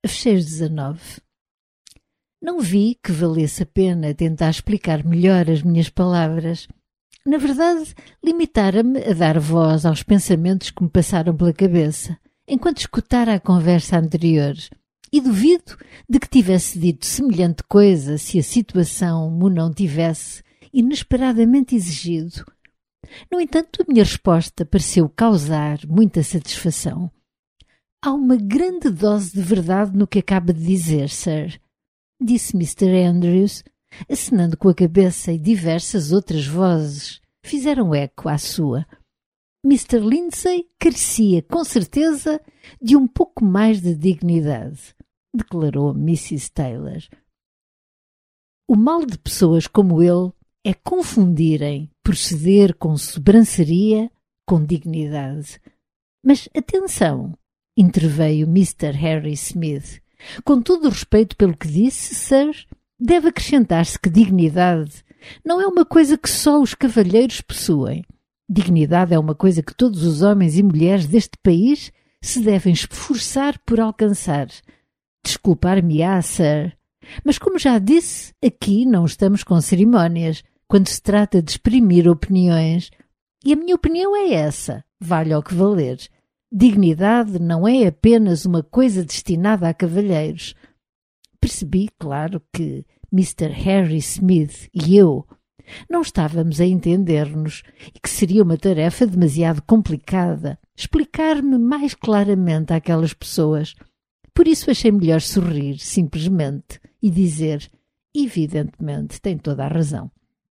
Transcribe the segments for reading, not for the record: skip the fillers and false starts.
Fecheiros 19. Não vi que valesse a pena tentar explicar melhor as minhas palavras. Na verdade, limitara-me a dar voz aos pensamentos que me passaram pela cabeça, enquanto escutara a conversa anterior, e duvido de que tivesse dito semelhante coisa se a situação me não tivesse inesperadamente exigido. No entanto, a minha resposta pareceu causar muita satisfação. Há uma grande dose de verdade no que acaba de dizer, Sir, disse Mr. Andrews, acenando com a cabeça, e diversas outras vozes fizeram eco à sua. Mr. Lindsay carecia, com certeza, de um pouco mais de dignidade, declarou Mrs. Taylor. O mal de pessoas como ele é confundirem proceder com sobranceria com dignidade. Mas atenção, interveio Mr. Harry Smith. Com todo o respeito pelo que disse, Sir, deve acrescentar-se que dignidade não é uma coisa que só os cavalheiros possuem. Dignidade é uma coisa que todos os homens e mulheres deste país se devem esforçar por alcançar. Desculpar-me-á, Sir, mas como já disse, aqui não estamos com cerimónias quando se trata de exprimir opiniões. E a minha opinião é essa, vale ao que valer. Dignidade não é apenas uma coisa destinada a cavalheiros. Percebi, claro, que Mr. Harry Smith e eu não estávamos a entender-nos e que seria uma tarefa demasiado complicada explicar-me mais claramente àquelas pessoas. Por isso achei melhor sorrir, simplesmente, e dizer, evidentemente, tem toda a razão.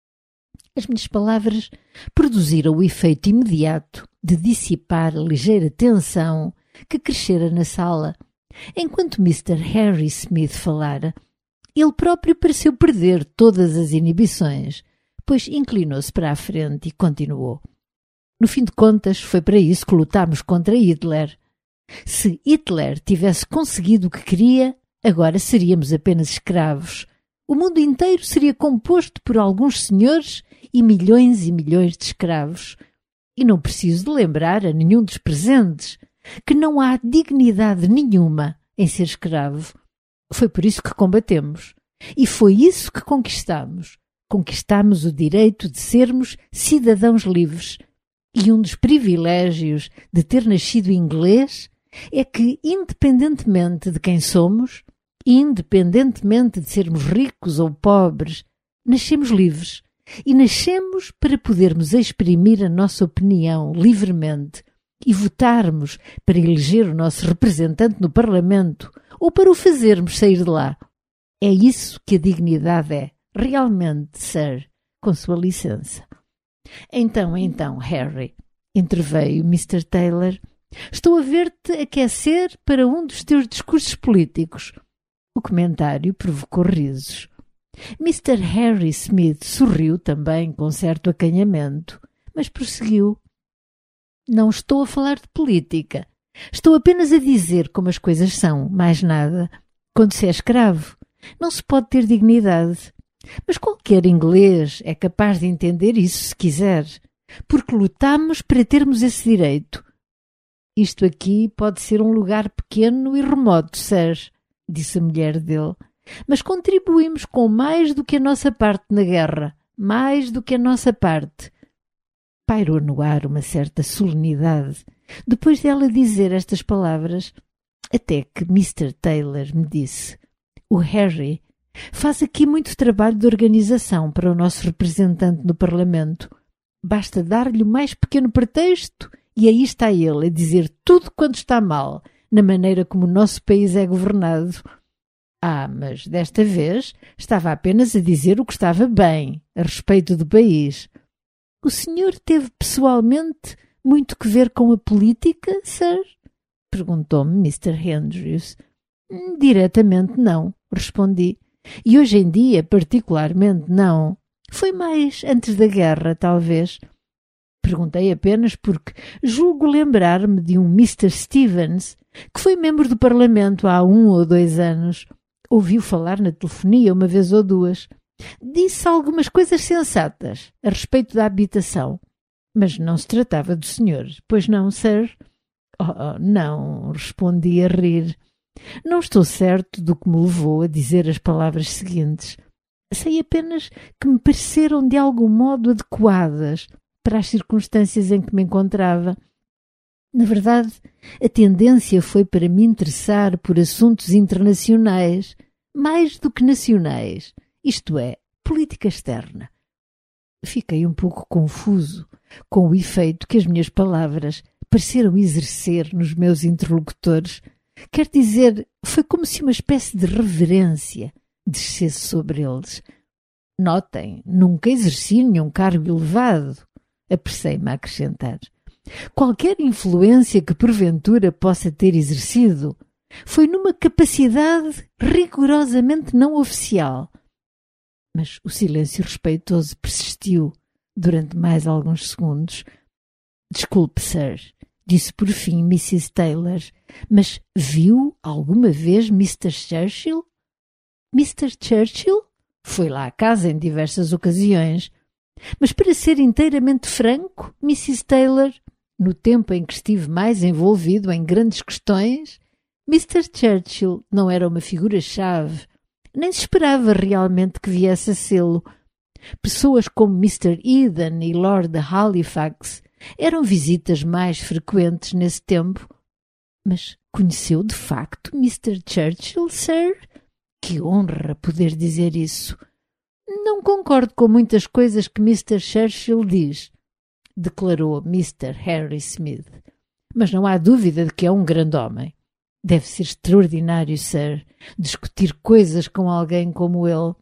As minhas palavras produziram o efeito imediato de dissipar a ligeira tensão que crescera na sala. Enquanto Mr. Harry Smith falara, ele próprio pareceu perder todas as inibições, pois inclinou-se para a frente e continuou. No fim de contas, foi para isso que lutámos contra Hitler. Se Hitler tivesse conseguido o que queria, agora seríamos apenas escravos. O mundo inteiro seria composto por alguns senhores e milhões de escravos. E não preciso de lembrar a nenhum dos presentes que não há dignidade nenhuma em ser escravo. Foi por isso que combatemos. E foi isso que conquistamos. Conquistamos o direito de sermos cidadãos livres. E um dos privilégios de ter nascido inglês é que, independentemente de quem somos, independentemente de sermos ricos ou pobres, nascemos livres. E nascemos para podermos exprimir a nossa opinião livremente e votarmos para eleger o nosso representante no Parlamento ou para o fazermos sair de lá. É isso que a dignidade é, realmente, Sir, com sua licença. Então, Harry, interveio Mr. Taylor, estou a ver-te aquecer para um dos teus discursos políticos. O comentário provocou risos. Mr. Harry Smith sorriu também com certo acanhamento, mas prosseguiu. Não estou a falar de política. Estou apenas a dizer como as coisas são, mais nada. Quando se é escravo, não se pode ter dignidade. Mas qualquer inglês é capaz de entender isso se quiser, porque lutamos para termos esse direito. Isto aqui pode ser um lugar pequeno e remoto, Sir, disse a mulher dele. Mas contribuímos com mais do que a nossa parte na guerra, mais do que a nossa parte. Pairou no ar uma certa solenidade, depois dela dizer estas palavras, até que Mr. Taylor me disse, o Harry faz aqui muito trabalho de organização para o nosso representante no Parlamento. Basta dar-lhe o mais pequeno pretexto e aí está ele a dizer tudo quanto está mal, na maneira como o nosso país é governado. Ah, mas desta vez estava apenas a dizer o que estava bem a respeito do país. O senhor teve pessoalmente muito que ver com a política, Sir? Perguntou-me Mr. Andrews. Diretamente não, respondi. E hoje em dia, particularmente, não. Foi mais antes da guerra, talvez. Perguntei apenas porque julgo lembrar-me de um Mr. Stevens, que foi membro do Parlamento há 1 ou 2 anos. Ouviu falar na telefonia uma vez ou duas. Disse algumas coisas sensatas a respeito da habitação. Mas não se tratava do senhor, pois não, Sir? Oh, não, respondi a rir. Não estou certo do que me levou a dizer as palavras seguintes. Sei apenas que me pareceram de algum modo adequadas para as circunstâncias em que me encontrava. Na verdade, a tendência foi para me interessar por assuntos internacionais, mais do que nacionais, isto é, política externa. Fiquei um pouco confuso com o efeito que as minhas palavras pareceram exercer nos meus interlocutores. Quer dizer, foi como se uma espécie de reverência descesse sobre eles. Notem, nunca exerci nenhum cargo elevado, apressei-me a acrescentar. Qualquer influência que porventura possa ter exercido foi numa capacidade rigorosamente não oficial. Mas o silêncio respeitoso persistiu durante mais alguns segundos. Desculpe, sir, disse por fim Mrs. Taylor, mas viu alguma vez Mr. Churchill? Mr. Churchill? Foi lá à casa em diversas ocasiões. Mas para ser inteiramente franco, Mrs. Taylor, no tempo em que estive mais envolvido em grandes questões, Mr. Churchill não era uma figura-chave, nem se esperava realmente que viesse a sê-lo. Pessoas como Mr. Eden e Lord Halifax eram visitas mais frequentes nesse tempo. Mas conheceu de facto Mr. Churchill, sir? Que honra poder dizer isso. Não concordo com muitas coisas que Mr. Churchill diz, declarou Mr. Harry Smith. Mas não há dúvida de que é um grande homem. Deve ser extraordinário, sir, discutir coisas com alguém como ele.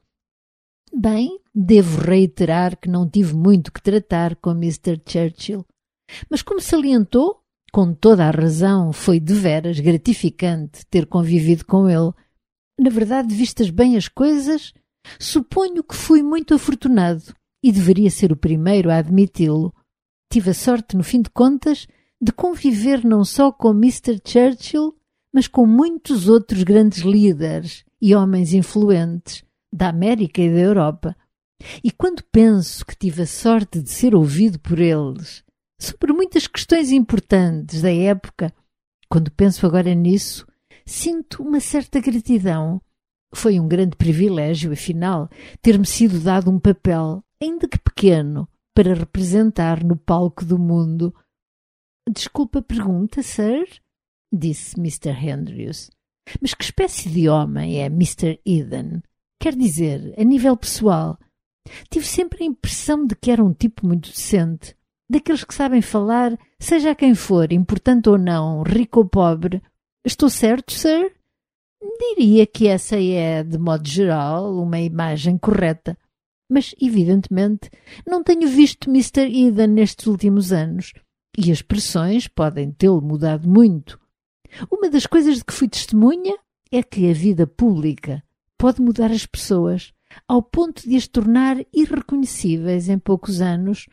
Bem, devo reiterar que não tive muito que tratar com Mr. Churchill. Mas como salientou, com toda a razão, foi deveras gratificante ter convivido com ele. Na verdade, vistas bem as coisas, suponho que fui muito afortunado e deveria ser o primeiro a admiti-lo. Tive a sorte, no fim de contas, de conviver não só com Mr. Churchill, mas com muitos outros grandes líderes e homens influentes da América e da Europa. E quando penso que tive a sorte de ser ouvido por eles sobre muitas questões importantes da época, quando penso agora nisso, sinto uma certa gratidão. Foi um grande privilégio, afinal, ter-me sido dado um papel, ainda que pequeno, para representar no palco do mundo. Desculpa a pergunta, sir, disse Mr. Andrews. Mas que espécie de homem é Mr. Eden? Quer dizer, a nível pessoal, tive sempre a impressão de que era um tipo muito decente, daqueles que sabem falar, seja a quem for, importante ou não, rico ou pobre. Estou certo, sir? Diria que essa é, de modo geral, uma imagem correta. Mas, evidentemente, não tenho visto Mr. Eden nestes últimos anos, e as expressões podem tê-lo mudado muito. Uma das coisas de que fui testemunha é que a vida pública pode mudar as pessoas ao ponto de as tornar irreconhecíveis em poucos anos.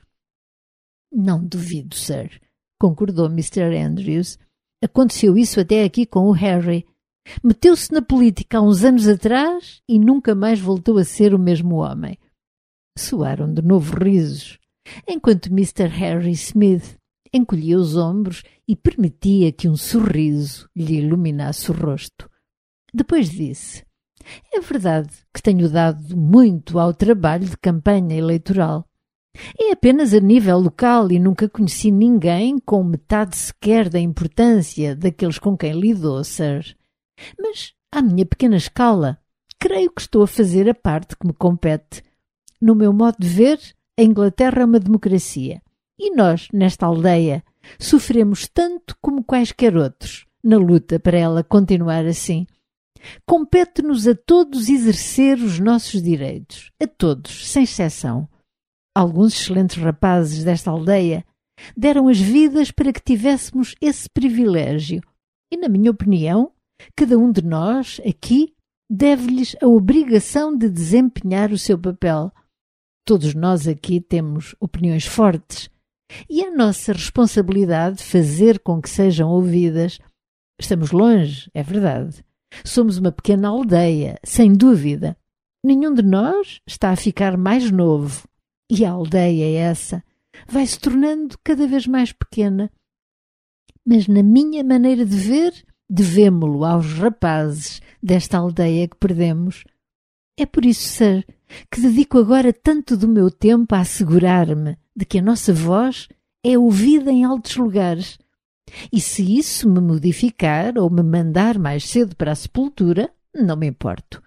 Não duvido, sir, concordou Mr. Andrews. Aconteceu isso até aqui com o Harry. Meteu-se na política há uns anos atrás e nunca mais voltou a ser o mesmo homem. Soaram de novo risos, enquanto Mr. Harry Smith encolhia os ombros e permitia que um sorriso lhe iluminasse o rosto. Depois disse: é verdade que tenho dado muito ao trabalho de campanha eleitoral. É apenas a nível local e nunca conheci ninguém com metade sequer da importância daqueles com quem lidou, sir. Mas, à minha pequena escala, creio que estou a fazer a parte que me compete. No meu modo de ver, a Inglaterra é uma democracia. E nós, nesta aldeia, sofremos tanto como quaisquer outros, na luta para ela continuar assim. Compete-nos a todos exercer os nossos direitos, a todos, sem exceção. Alguns excelentes rapazes desta aldeia deram as vidas para que tivéssemos esse privilégio. E, na minha opinião, cada um de nós, aqui, deve-lhes a obrigação de desempenhar o seu papel. Todos nós aqui temos opiniões fortes e é nossa responsabilidade fazer com que sejam ouvidas. Estamos longe, é verdade. Somos uma pequena aldeia, sem dúvida. Nenhum de nós está a ficar mais novo. E a aldeia essa vai se tornando cada vez mais pequena. Mas na minha maneira de ver, Devemo-lo aos rapazes desta aldeia que perdemos. É por isso, Sir, que dedico agora tanto do meu tempo a assegurar-me de que a nossa voz é ouvida em altos lugares. E se isso me modificar ou me mandar mais cedo para a sepultura, não me importo.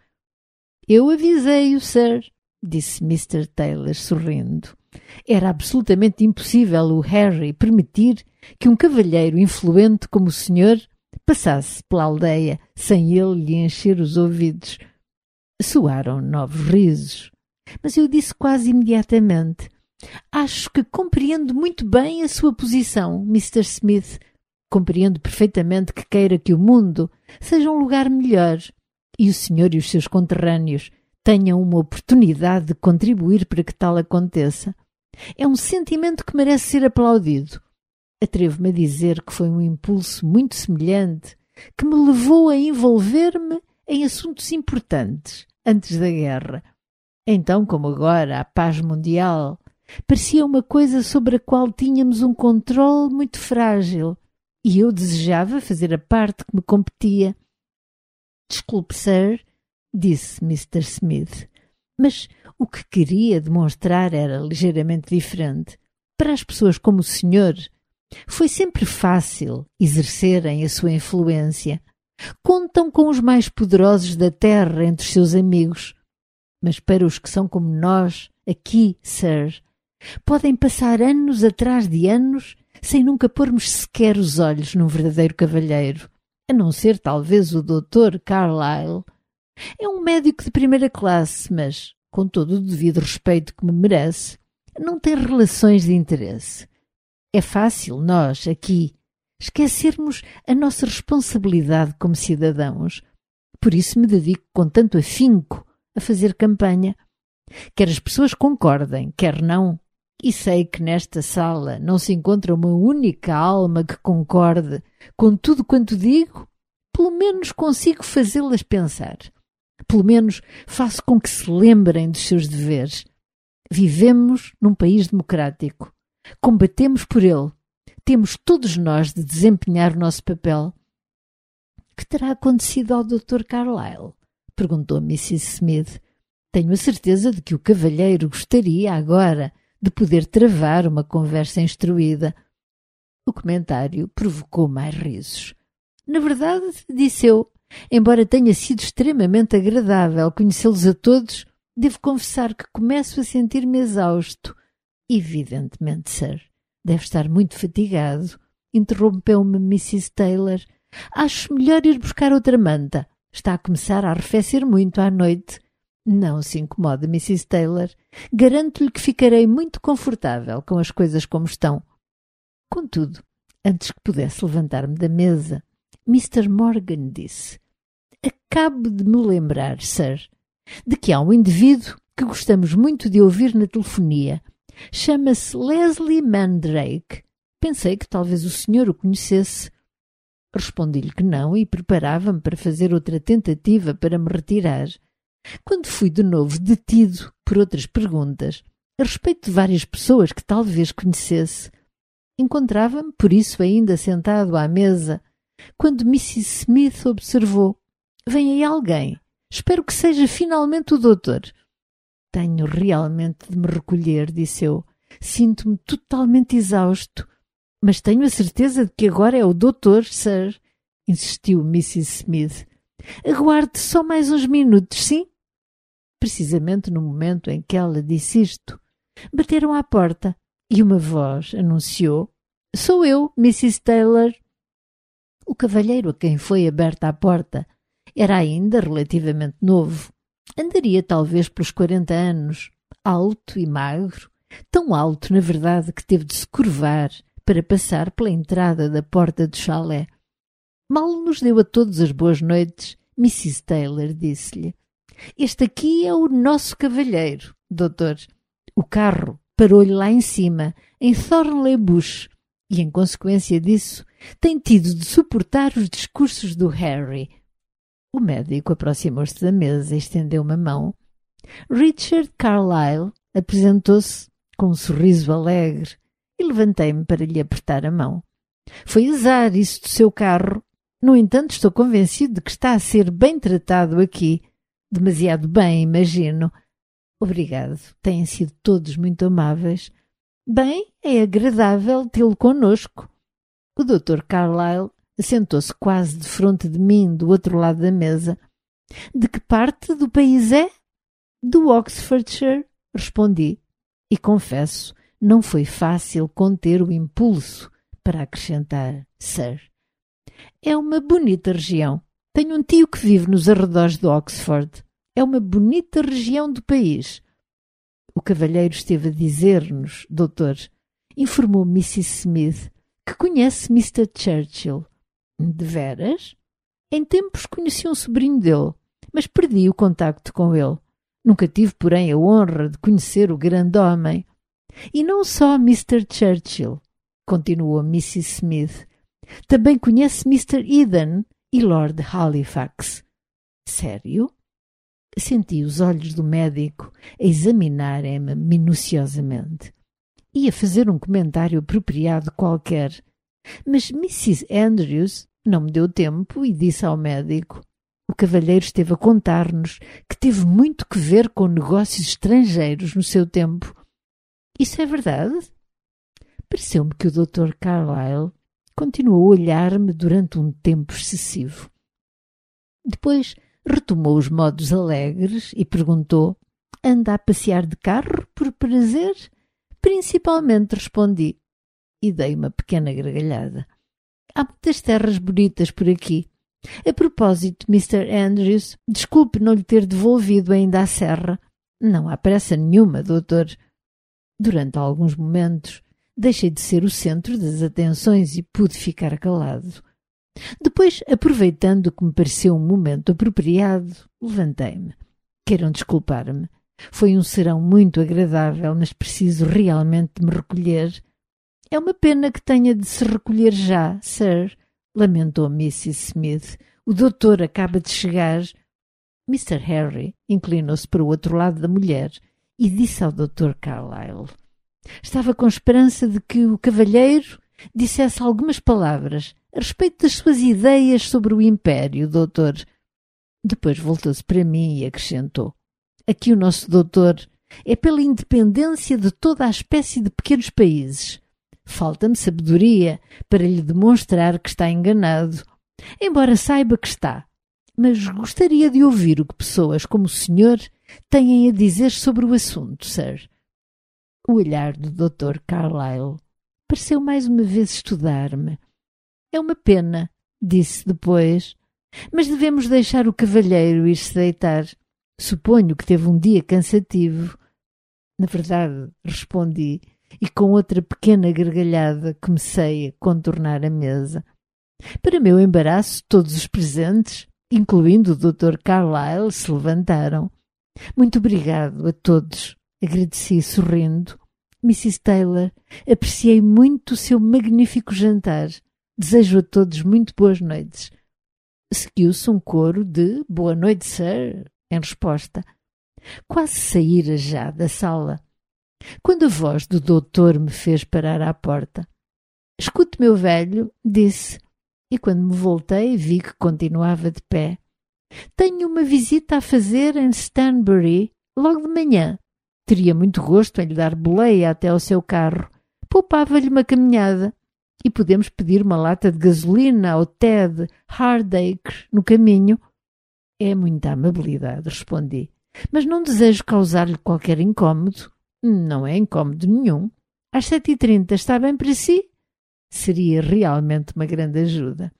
Eu avisei-o, Sir, disse Mr. Taylor sorrindo. Era absolutamente impossível o Harry permitir que um cavalheiro influente como o senhor passasse pela aldeia sem ele lhe encher os ouvidos. Soaram novos risos, mas eu disse quase imediatamente: acho que compreendo muito bem a sua posição, Mr. Smith. Compreendo perfeitamente que queira que o mundo seja um lugar melhor e o senhor e os seus conterrâneos tenham uma oportunidade de contribuir para que tal aconteça. É um sentimento que merece ser aplaudido. Atrevo-me a dizer que foi um impulso muito semelhante que me levou a envolver-me em assuntos importantes antes da guerra. Então, como agora, a paz mundial parecia uma coisa sobre a qual tínhamos um controle muito frágil e eu desejava fazer a parte que me competia. Desculpe, Sir, disse Mr. Smith, mas o que queria demonstrar era ligeiramente diferente. Para as pessoas como o senhor, foi sempre fácil exercerem a sua influência. Contam com os mais poderosos da terra entre os seus amigos. Mas para os que são como nós, aqui, Sir, podem passar anos atrás de anos sem nunca pormos sequer os olhos num verdadeiro cavalheiro, a não ser talvez o Dr. Carlyle. É um médico de primeira classe, mas, com todo o devido respeito que me merece, não tem relações de interesse. É fácil nós, aqui, esquecermos a nossa responsabilidade como cidadãos. Por isso me dedico com tanto afinco a fazer campanha. Quer as pessoas concordem, quer não. E sei que nesta sala não se encontra uma única alma que concorde com tudo quanto digo. Pelo menos consigo fazê-las pensar. Pelo menos faço com que se lembrem dos seus deveres. Vivemos num país democrático. Combatemos por ele. Temos todos nós de desempenhar o nosso papel. Que terá acontecido ao Dr. Carlyle? Perguntou Mrs. Smith. Tenho a certeza de que o cavalheiro gostaria agora de poder travar uma conversa instruída. O comentário provocou mais risos. Na verdade, disse eu, embora tenha sido extremamente agradável conhecê-los a todos, devo confessar que começo a sentir-me exausto. Evidentemente, Sir. Deve estar muito fatigado. Interrompeu-me Mrs. Taylor. Acho melhor ir buscar outra manta. Está a começar a arrefecer muito à noite. Não se incomode, Mrs. Taylor. Garanto-lhe que ficarei muito confortável com as coisas como estão. Contudo, antes que pudesse levantar-me da mesa, Mr. Morgan disse: acabo de me lembrar, Sir, de que há um indivíduo que gostamos muito de ouvir na telefonia. Chama-se Leslie Mandrake. Pensei que talvez o senhor o conhecesse. Respondi-lhe que não e preparava-me para fazer outra tentativa para me retirar, quando fui de novo detido por outras perguntas a respeito de várias pessoas que talvez conhecesse. Encontrava-me, por isso, ainda sentado à mesa, quando Mrs. Smith observou: vem aí alguém. Espero que seja finalmente o doutor. Tenho realmente de me recolher, disse eu. Sinto-me totalmente exausto. Mas tenho a certeza de que agora é o doutor, Sir, insistiu Mrs. Smith. Aguarde só mais uns minutos, sim? Precisamente no momento em que ela disse isto, bateram à porta e uma voz anunciou: sou eu, Mrs. Taylor. O cavalheiro a quem foi aberta a porta era ainda relativamente novo. Andaria talvez pelos 40 anos, alto e magro, tão alto, na verdade, que teve de se curvar para passar pela entrada da porta do chalé. Mal nos deu a todos as boas noites, Mrs. Taylor disse-lhe: este aqui é o nosso cavalheiro, doutor. O carro parou-lhe lá em cima, em Thornley Bush, e, em consequência disso, tem tido de suportar os discursos do Harry. O médico aproximou-se da mesa e estendeu uma mão. Richard Carlyle apresentou-se com um sorriso alegre e levantei-me para lhe apertar a mão. Foi azar isso do seu carro. No entanto, estou convencido de que está a ser bem tratado aqui. Demasiado bem, imagino. Obrigado. Têm sido todos muito amáveis. Bem, é agradável tê-lo conosco. O Dr. Carlyle assentou-se quase defronte de mim, do outro lado da mesa. De que parte do país é? Do Oxfordshire, respondi. E confesso, não foi fácil conter o impulso para acrescentar, Sir. É uma bonita região. Tenho um tio que vive nos arredores de Oxford. É uma bonita região do país. O cavalheiro esteve a dizer-nos, doutor, informou Mrs. Smith, que conhece Mr. Churchill. De veras? Em tempos conheci um sobrinho dele, mas perdi o contacto com ele. Nunca tive, porém, a honra de conhecer o grande homem. E não só Mr. Churchill, continuou Mrs. Smith. Também conhece Mr. Eden e Lord Halifax. Sério? Senti os olhos do médico a examinarem-me minuciosamente. Ia fazer um comentário apropriado qualquer, mas Mrs. Andrews não me deu tempo e disse ao médico. O cavalheiro esteve a contar-nos que teve muito que ver com negócios estrangeiros no seu tempo. Isso é verdade? Pareceu-me que o Dr. Carlyle continuou a olhar-me durante um tempo excessivo. Depois retomou os modos alegres e perguntou: anda a passear de carro por prazer? Principalmente, respondi, e dei uma pequena gargalhada. Há muitas terras bonitas por aqui. A propósito, Mr. Andrews, desculpe não lhe ter devolvido ainda a serra. Não há pressa nenhuma, doutor. Durante alguns momentos, deixei de ser o centro das atenções e pude ficar calado. Depois, aproveitando que me pareceu um momento apropriado, levantei-me. Queiram desculpar-me. Foi um serão muito agradável, mas preciso realmente me recolher. É uma pena que tenha de se recolher já, Sir, lamentou Mrs. Smith. O doutor acaba de chegar. Mr. Harry inclinou-se para o outro lado da mulher e disse ao Dr. Carlyle. Estava com esperança de que o cavalheiro dissesse algumas palavras a respeito das suas ideias sobre o Império, doutor. Depois voltou-se para mim e acrescentou. Aqui o nosso doutor é pela independência de toda a espécie de pequenos países. Falta-me sabedoria para lhe demonstrar que está enganado, embora saiba que está. Mas gostaria de ouvir o que pessoas como o senhor têm a dizer sobre o assunto, Sir. O olhar do Dr. Carlyle pareceu mais uma vez estudar-me. É uma pena, disse depois, mas devemos deixar o cavalheiro ir-se deitar. Suponho que teve um dia cansativo. Na verdade, respondi, e com outra pequena gargalhada comecei a contornar a mesa. Para meu embaraço, todos os presentes, incluindo o Dr. Carlyle, se levantaram. Muito obrigado a todos, agradeci sorrindo. Mrs. Taylor, apreciei muito o seu magnífico jantar. Desejo a todos muito boas noites. Seguiu-se um coro de boa noite, Sir, em resposta. Quase saíra já da sala, quando a voz do doutor me fez parar à porta. Escute, meu velho, disse, e quando me voltei vi que continuava de pé. Tenho uma visita a fazer em Stanbury, logo de manhã. Teria muito gosto em lhe dar boleia até ao seu carro. Poupava-lhe uma caminhada. E podemos pedir uma lata de gasolina ao Ted Hardacre no caminho. É muita amabilidade, respondi. Mas não desejo causar-lhe qualquer incómodo. Não é incómodo nenhum. Às 7h30 está bem para si? Seria realmente uma grande ajuda.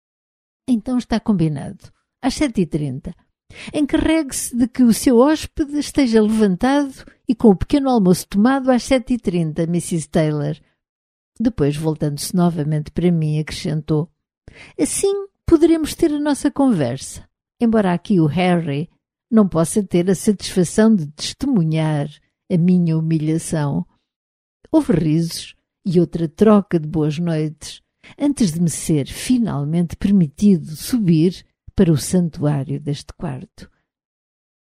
Então está combinado. Às 7h30. Encarregue-se de que o seu hóspede esteja levantado e com o pequeno almoço tomado às 7h30, Mrs. Taylor. Depois, voltando-se novamente para mim, acrescentou. Assim poderemos ter a nossa conversa, embora aqui o Harry não possa ter a satisfação de testemunhar a minha humilhação. Houve risos e outra troca de boas noites, antes de me ser finalmente permitido subir para o santuário deste quarto.